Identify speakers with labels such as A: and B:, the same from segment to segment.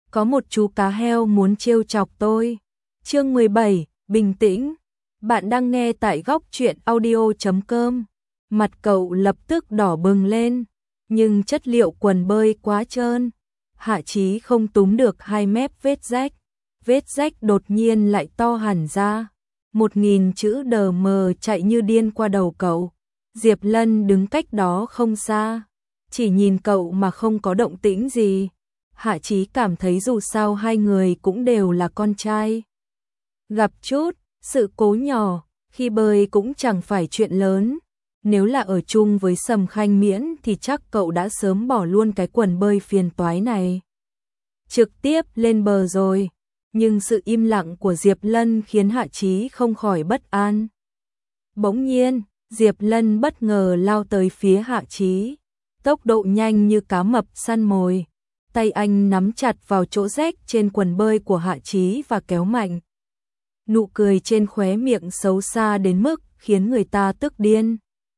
A: có một chú cá heo muốn trêu chọc tôi. Chương 17, bình tĩnh. Bạn đang nghe tại góc truyện audio.com. Mặt cậu lập tức đỏ bừng lên, nhưng chất liệu quần bơi quá trơn. Hạ Chí không túm được hai mép vết rách. Vết rách đột nhiên lại to hẳn ra. 1000 chữ đờ mờ chạy như điên qua đầu cậu. Diệp Lân đứng cách đó không xa, chỉ nhìn cậu mà không có động tĩnh gì. Hạ Chí cảm thấy dù sao hai người cũng đều là con trai. Gặp chút sự cố nhỏ khi bơi cũng chẳng phải chuyện lớn. Nếu là ở chung với Sầm Khanh Miễn thì chắc cậu đã sớm bỏ luôn cái quần bơi phiền toái này, trực tiếp lên bờ rồi. Nhưng sự im lặng của Diệp Lân khiến Hạ Chí không khỏi bất an. Bỗng nhiên, Diệp Lân bất ngờ lao tới phía Hạ Chí, tốc độ nhanh như cá mập săn mồi. Tay anh nắm chặt vào chỗ rách trên quần bơi của Hạ Chí và kéo mạnh. Nụ cười trên khóe miệng xấu xa đến mức khiến người ta tức điên.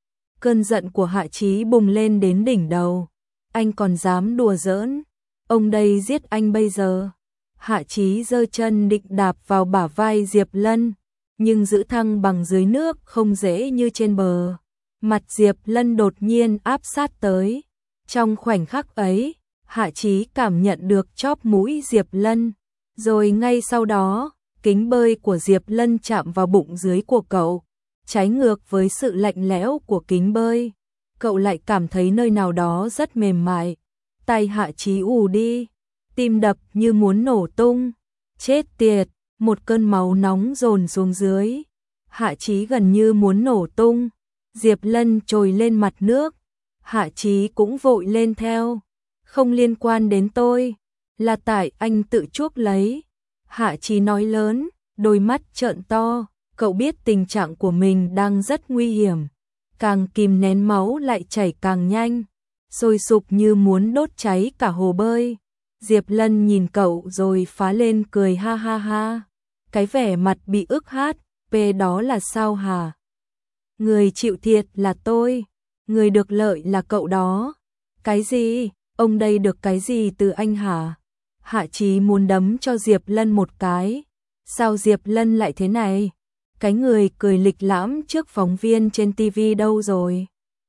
A: Cơn giận của Hạ Chí bùng lên đến đỉnh đầu. Anh còn dám đùa giỡn, ông đây giết anh bây giờ. Hạ Chí giơ chân định đạp vào bả vai Diệp Lân, nhưng giữ thăng bằng dưới nước không dễ như trên bờ. Mặt Diệp Lân đột nhiên áp sát tới. Trong khoảnh khắc ấy, Hạ Chí cảm nhận được chóp mũi Diệp Lân, rồi ngay sau đó, kính bơi của Diệp Lân chạm vào bụng dưới của cậu. Trái ngược với sự lạnh lẽo của kính bơi, cậu lại cảm thấy nơi nào đó rất mềm mại. Tay Hạ Chí ù đi, tim đập như muốn nổ tung. Chết tiệt, một cơn máu nóng dồn xuống dưới. Hạ Chí gần như muốn nổ tung. Diệp Lân trồi lên mặt nước, Hạ Chí cũng vội lên theo. Không liên quan đến tôi, là tại anh tự chuốc lấy. Hạ Chí nói lớn, đôi mắt trợn to. Cậu biết tình trạng của mình đang rất nguy hiểm. Càng kìm nén máu lại chảy càng nhanh, sôi sục như muốn đốt cháy cả hồ bơi. Diệp Lân nhìn cậu rồi phá lên cười ha ha ha. Cái vẻ mặt bị ức hát, đó là sao hả? Người chịu thiệt là tôi, người được lợi là cậu đó. Cái gì? Ông đây được cái gì từ anh hả? Hạ Chí muốn đấm cho Diệp Lân một cái. Sao Diệp Lân lại thế này? Cái người cười lịch lãm trước phóng viên trên TV đâu rồi?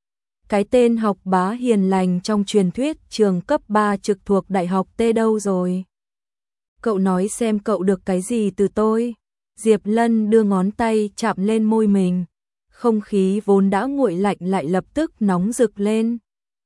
A: Cái tên học bá hiền lành trong truyền thuyết trường cấp 3 trực thuộc Đại học T đâu rồi? Cậu nói xem cậu được cái gì từ tôi? Diệp Lân đưa ngón tay chạm lên môi mình. Không khí vốn đã nguội lạnh lại lập tức nóng rực lên.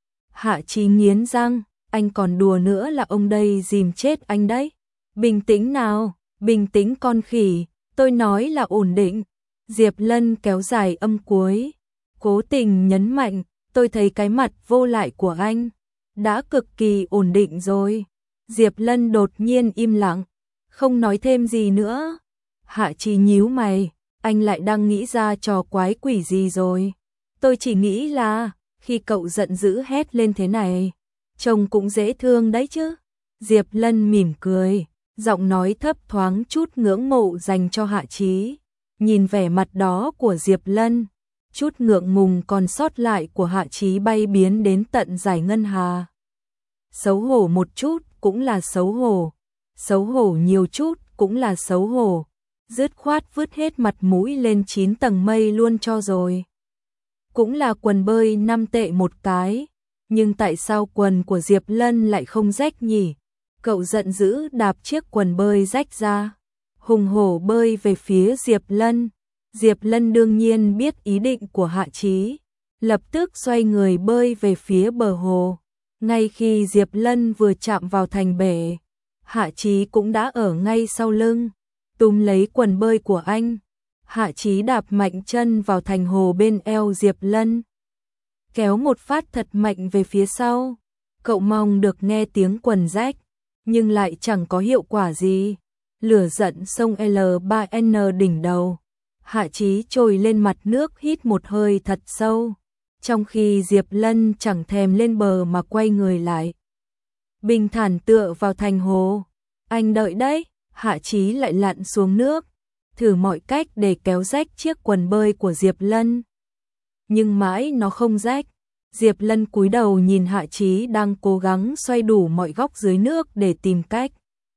A: Hạ Chí nghiến răng, anh còn đùa nữa là ông đây dìm chết anh đấy. Bình tĩnh nào, bình tĩnh con khỉ, tôi nói là ổn định. Diệp Lân kéo dài âm cuối, cố tình nhấn mạnh, tôi thấy cái mặt vô lại của anh đã cực kỳ ổn định rồi. Diệp Lân đột nhiên im lặng, không nói thêm gì nữa. Hạ Chí nhíu mày, anh lại đang nghĩ ra trò quái quỷ gì rồi? Tôi chỉ nghĩ là, khi cậu giận dữ hét lên thế này, trông cũng dễ thương đấy chứ. Diệp Lân mỉm cười, giọng nói thấp thoáng chút ngưỡng mộ dành cho Hạ Chí. Nhìn vẻ mặt đó của Diệp Lân, chút ngượng ngùng còn sót lại của Hạ Chí bay biến đến tận giải ngân hà. Xấu hổ một chút cũng là xấu hổ nhiều chút cũng là xấu hổ. Dứt khoát vứt hết mặt mũi lên 9 tầng mây luôn cho rồi. Cũng là quần bơi 5 tệ một cái, nhưng tại sao quần của Diệp Lân lại không rách nhỉ? Cậu giận dữ đạp chiếc quần bơi rách ra, hùng hổ bơi về phía Diệp Lân. Diệp Lân đương nhiên biết ý định của Hạ Chí, lập tức xoay người bơi về phía bờ hồ. Ngay khi Diệp Lân vừa chạm vào thành bể, Hạ Chí cũng đã ở ngay sau lưng, túm lấy quần bơi của anh. Hạ Chí đạp mạnh chân vào thành hồ bên eo Diệp Lân, kéo một phát thật mạnh về phía sau. Cậu mong được nghe tiếng quần rách, nhưng lại chẳng có hiệu quả gì. Lửa giận sông L3N đỉnh đầu. Hạ Chí trồi lên mặt nước hít một hơi thật sâu, trong khi Diệp Lân chẳng thèm lên bờ mà quay người lại, bình thản tựa vào thành hồ. Anh đợi đấy. Hạ Chí lại lặn xuống nước, thử mọi cách để kéo rách chiếc quần bơi của Diệp Lân. Nhưng mãi nó không rách. Diệp Lân cúi đầu nhìn Hạ Chí đang cố gắng xoay đủ mọi góc dưới nước để tìm cách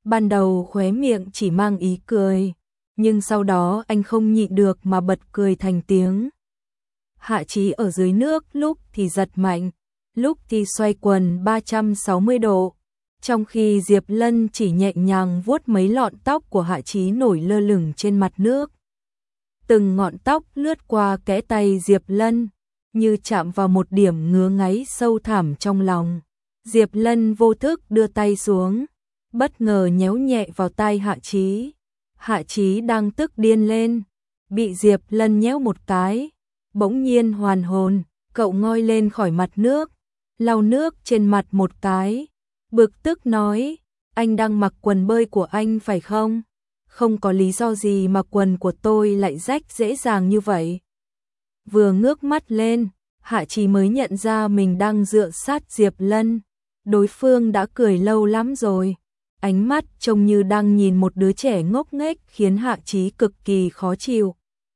A: Ban đầu khóe miệng chỉ mang ý cười, nhưng sau đó anh không nhịn được mà bật cười thành tiếng. Hạ Chí ở dưới nước lúc thì giật mạnh, lúc thì xoay quần 360 độ, trong khi Diệp Lân chỉ nhẹ nhàng vuốt mấy lọn tóc của Hạ Chí nổi lơ lửng trên mặt nước. Từng ngọn tóc lướt qua kẽ tay Diệp Lân, như chạm vào một điểm ngứa ngáy sâu thẳm trong lòng. Diệp Lân vô thức đưa tay xuống, bất ngờ nhéo nhẹ vào tai Hạ Chí. Hạ Chí đang tức điên lên, bị Diệp Lân nhéo một cái, bỗng nhiên hoàn hồn, cậu ngoi lên khỏi mặt nước, lau nước trên mặt một cái, bực tức nói, anh đang mặc quần bơi của anh phải không? Không có lý do gì mà quần của tôi lại rách dễ dàng như vậy. Vừa ngước mắt lên, Hạ Chí mới nhận ra mình đang dựa sát Diệp Lân. Đối phương đã cười lâu lắm rồi. Ánh mắt trông như đang nhìn một đứa trẻ ngốc nghếch khiến Hạ Chí cực kỳ khó chịu.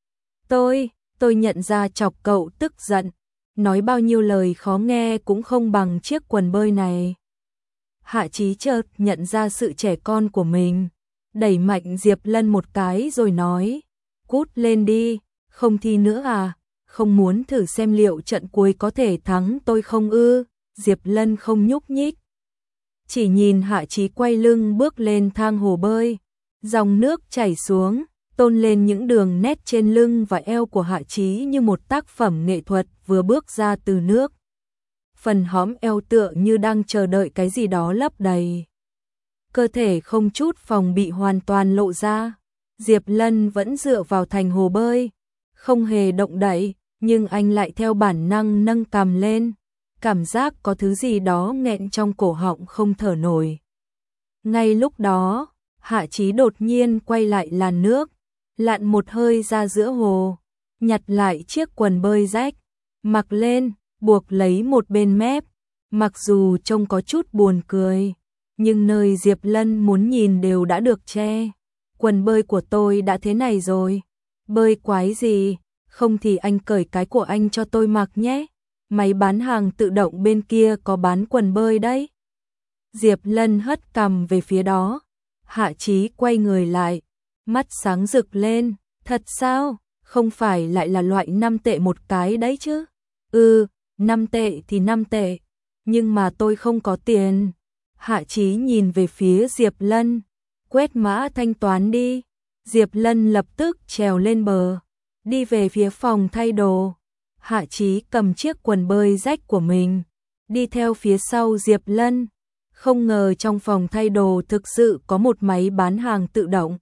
A: Tôi nhận ra chọc cậu tức giận. Nói bao nhiêu lời khó nghe cũng không bằng chiếc quần bơi này. Hạ Chí chợt nhận ra sự trẻ con của mình. Đẩy mạnh Diệp Lân một cái rồi nói, cút lên đi, không thi nữa à, không muốn thử xem liệu trận cuối có thể thắng tôi không ư? Diệp Lân không nhúc nhích, chỉ nhìn Hạ Chí quay lưng bước lên thang hồ bơi, dòng nước chảy xuống, tôn lên những đường nét trên lưng và eo của Hạ Chí như một tác phẩm nghệ thuật vừa bước ra từ nước. Phần hõm eo tựa như đang chờ đợi cái gì đó lấp đầy. Cơ thể không chút phòng bị hoàn toàn lộ ra. Diệp Lân vẫn dựa vào thành hồ bơi, không hề động đậy, nhưng anh lại theo bản năng nâng cằm lên. Cảm giác có thứ gì đó nghẹn trong cổ họng không thở nổi. Ngay lúc đó, Hạ Chí đột nhiên quay lại làn nước, lặn một hơi ra giữa hồ, nhặt lại chiếc quần bơi rách, mặc lên, buộc lấy một bên mép. Mặc dù trông có chút buồn cười, nhưng nơi Diệp Lân muốn nhìn đều đã được che. Quần bơi của tôi đã thế này rồi. Bơi quái gì, không thì anh cởi cái của anh cho tôi mặc nhé. Máy bán hàng tự động bên kia có bán quần bơi đấy. Diệp Lân hất cằm về phía đó. Hạ Chí quay người lại, mắt sáng rực lên. Thật sao? Không phải lại là loại 5 tệ một cái đấy chứ? 5 tệ thì 5 tệ. Nhưng mà tôi không có tiền. Hạ Chí nhìn về phía Diệp Lân. Quét mã thanh toán đi. Diệp Lân lập tức trèo lên bờ, đi về phía phòng thay đồ. Hạ Chí cầm chiếc quần bơi rách của mình, đi theo phía sau Diệp Lân. Không ngờ trong phòng thay đồ thực sự có một máy bán hàng tự động.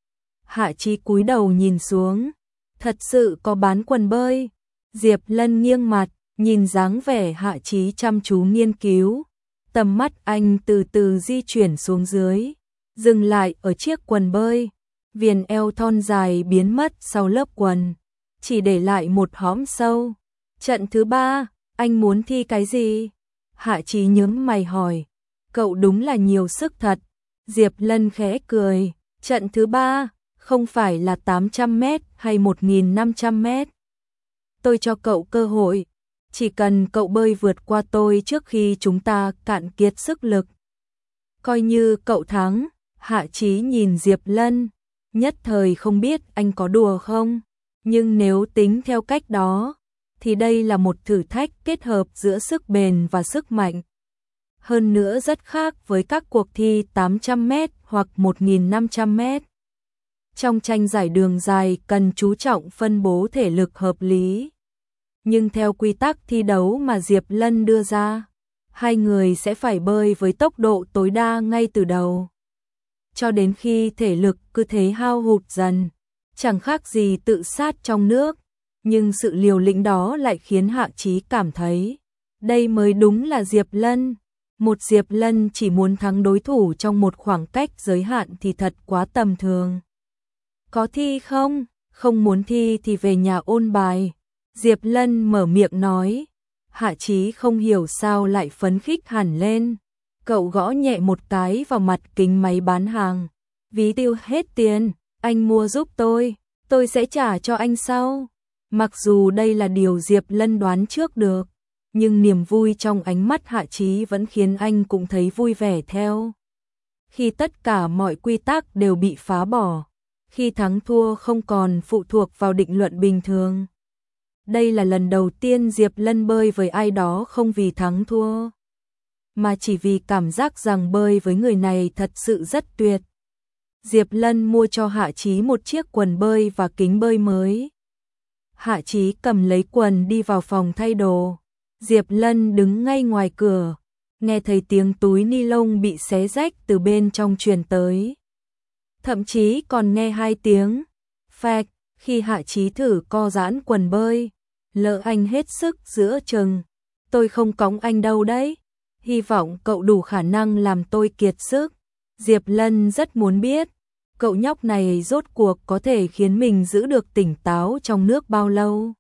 A: Hạ Chí cúi đầu nhìn xuống, thật sự có bán quần bơi. Diệp Lân nghiêng mặt, nhìn dáng vẻ Hạ Chí chăm chú nghiên cứu. Tầm mắt anh từ từ di chuyển xuống dưới, dừng lại ở chiếc quần bơi. Viền eo thon dài biến mất sau lớp quần, chỉ để lại một hõm sâu. Trận thứ 3, anh muốn thi cái gì? Hạ Chí nhướng mày hỏi. Cậu đúng là nhiều sức thật. Diệp Lân khẽ cười. Trận thứ 3, không phải là 800 mét hay 1.500 mét. Tôi cho cậu cơ hội. Chỉ cần cậu bơi vượt qua tôi trước khi chúng ta cạn kiệt sức lực. Coi như cậu thắng. Hạ Chí nhìn Diệp Lân, nhất thời không biết anh có đùa không. Nhưng nếu tính theo cách đó, thì đây là một thử thách kết hợp giữa sức bền và sức mạnh. Hơn nữa rất khác với các cuộc thi 800m hoặc 1.500m. Trong tranh giải đường dài cần chú trọng phân bố thể lực hợp lý. Nhưng theo quy tắc thi đấu mà Diệp Lân đưa ra, hai người sẽ phải bơi với tốc độ tối đa ngay từ đầu, cho đến khi thể lực cứ thế hao hụt dần, chẳng khác gì tự sát trong nước. Nhưng sự liều lĩnh đó lại khiến Hạ Chí cảm thấy, đây mới đúng là Diệp Lân. Một Diệp Lân chỉ muốn thắng đối thủ trong một khoảng cách giới hạn thì thật quá tầm thường. Có thi không? Không muốn thi thì về nhà ôn bài. Diệp Lân mở miệng nói. Hạ Chí không hiểu sao lại phấn khích hẳn lên. Cậu gõ nhẹ một cái vào mặt kính máy bán hàng. Ví tiêu hết tiền, anh mua giúp tôi sẽ trả cho anh sau. Mặc dù đây là điều Diệp Lân đoán trước được, nhưng niềm vui trong ánh mắt Hạ Chí vẫn khiến anh cũng thấy vui vẻ theo. khi tất cả mọi quy tắc đều bị phá bỏ, khi thắng thua không còn phụ thuộc vào định luận bình thường. Đây là lần đầu tiên Diệp Lân bơi với ai đó không vì thắng thua, mà chỉ vì cảm giác rằng bơi với người này thật sự rất tuyệt. Diệp Lân mua cho Hạ Chí một chiếc quần bơi và kính bơi mới. Hạ Chí cầm lấy quần đi vào phòng thay đồ. Diệp Lân đứng ngay ngoài cửa, nghe thấy tiếng túi ni lông bị xé rách từ bên trong truyền tới. Thậm chí còn nghe 2 tiếng phạch khi Hạ Chí thử co giãn quần bơi. Lỡ anh hết sức giữa chừng. Tôi không cõng anh đâu đấy. Hy vọng cậu đủ khả năng làm tôi kiệt sức. Diệp Lân rất muốn biết, cậu nhóc này rốt cuộc có thể khiến mình giữ được tỉnh táo trong nước bao lâu?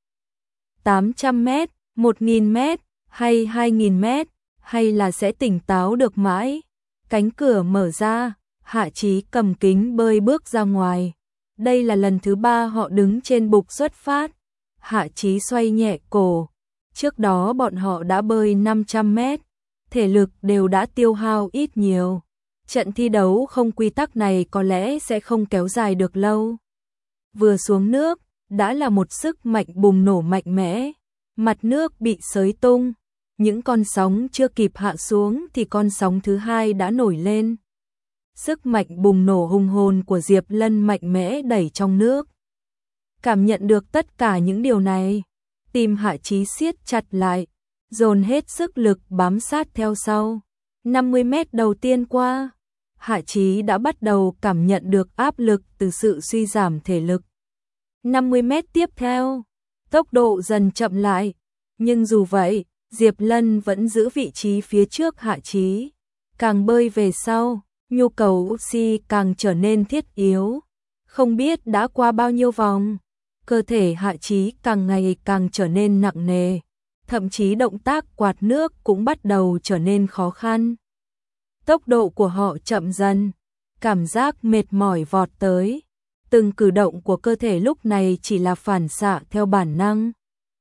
A: 800 mét, 1000 mét, hay 2000 mét, hay là sẽ tỉnh táo được mãi? Cánh cửa mở ra, Hạ Chí cầm kính bơi bước ra ngoài. Đây là lần thứ 3 họ đứng trên bục xuất phát. Hạ Chí xoay nhẹ cổ. Trước đó bọn họ đã bơi 500 mét, thể lực đều đã tiêu hao ít nhiều. Trận thi đấu không quy tắc này có lẽ sẽ không kéo dài được lâu. Vừa xuống nước, đã là một sức mạnh bùng nổ mạnh mẽ. Mặt nước bị xới tung, những con sóng chưa kịp hạ xuống thì con sóng thứ 2 đã nổi lên. Sức mạnh bùng nổ hùng hồn của Diệp Lân mạnh mẽ đẩy trong nước. Cảm nhận được tất cả những điều này, tim Hạ Chí siết chặt lại, dồn hết sức lực bám sát theo sau. 50 mét đầu tiên qua, Hạ Chí đã bắt đầu cảm nhận được áp lực từ sự suy giảm thể lực. 50 mét tiếp theo, tốc độ dần chậm lại, nhưng dù vậy, Diệp Lân vẫn giữ vị trí phía trước Hạ Chí. Càng bơi về sau, nhu cầu oxy càng trở nên thiết yếu. Không biết đã qua bao nhiêu vòng, cơ thể Hạ Chí càng ngày càng trở nên nặng nề, thậm chí động tác quạt nước cũng bắt đầu trở nên khó khăn. Tốc độ của họ chậm dần, cảm giác mệt mỏi vọt tới. Từng cử động của cơ thể lúc này chỉ là phản xạ theo bản năng.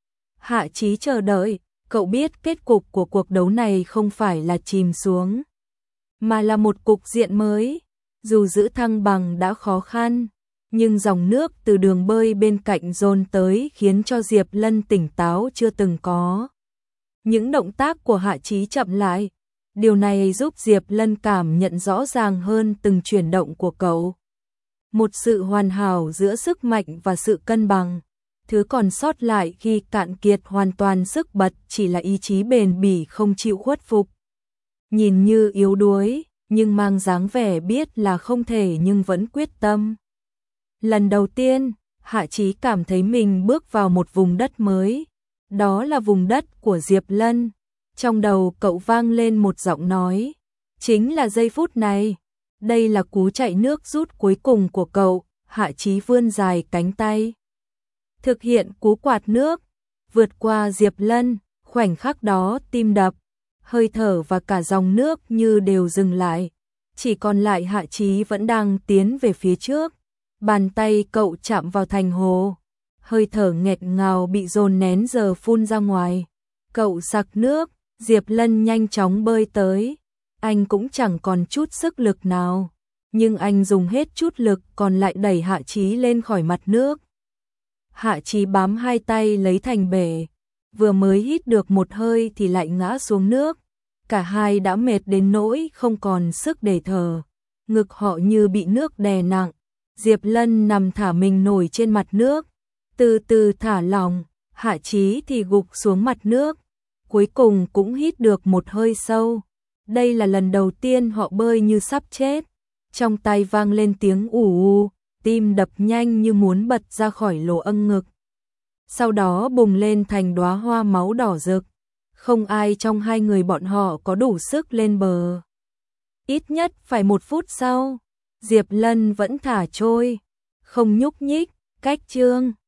A: Hạ Chí chờ đợi, cậu biết kết cục của cuộc đấu này không phải là chìm xuống, mà là một cục diện mới. Dù giữ thăng bằng đã khó khăn, nhưng dòng nước từ đường bơi bên cạnh dồn tới khiến cho Diệp Lân tỉnh táo chưa từng có. Những động tác của Hạ Chí chậm lại, điều này giúp Diệp Lân cảm nhận rõ ràng hơn từng chuyển động của cậu. Một sự hoàn hảo giữa sức mạnh và sự cân bằng. Thứ còn sót lại khi cạn kiệt hoàn toàn sức bật chỉ là ý chí bền bỉ không chịu khuất phục. Nhìn như yếu đuối, nhưng mang dáng vẻ biết là không thể nhưng vẫn quyết tâm. Lần đầu tiên, Hạ Chí cảm thấy mình bước vào một vùng đất mới. Đó là vùng đất của Diệp Lân. Trong đầu cậu vang lên một giọng nói. Chính là giây phút này. Đây là cú chạy nước rút cuối cùng của cậu. Hạ Chí vươn dài cánh tay, thực hiện cú quạt nước, vượt qua Diệp Lân. Khoảnh khắc đó tim đập, hơi thở và cả dòng nước như đều dừng lại. Chỉ còn lại Hạ Chí vẫn đang tiến về phía trước. Bàn tay cậu chạm vào thành hồ, hơi thở nghẹt ngào bị dồn nén giờ phun ra ngoài. Cậu sặc nước, Diệp Lân nhanh chóng bơi tới. Anh cũng chẳng còn chút sức lực nào, nhưng anh dùng hết chút lực còn lại đẩy Hạ Chí lên khỏi mặt nước. Hạ Chí bám 2 tay lấy thành bể, vừa mới hít được một hơi thì lại ngã xuống nước. Cả hai đã mệt đến nỗi không còn sức để thở, ngực họ như bị nước đè nặng. Diệp Lân nằm thả mình nổi trên mặt nước, từ từ thả lỏng. Hạ Chí thì gục xuống mặt nước, cuối cùng cũng hít được một hơi sâu. Đây là lần đầu tiên họ bơi như sắp chết. Trong tai vang lên tiếng ù ù, tim đập nhanh như muốn bật ra khỏi lỗ âng ngực. Sau đó bùng lên thành đóa hoa máu đỏ rực. Không ai trong hai người bọn họ có đủ sức lên bờ. Ít nhất phải 1 phút sau, Diệp Lân vẫn thả trôi, không nhúc nhích. Cách chương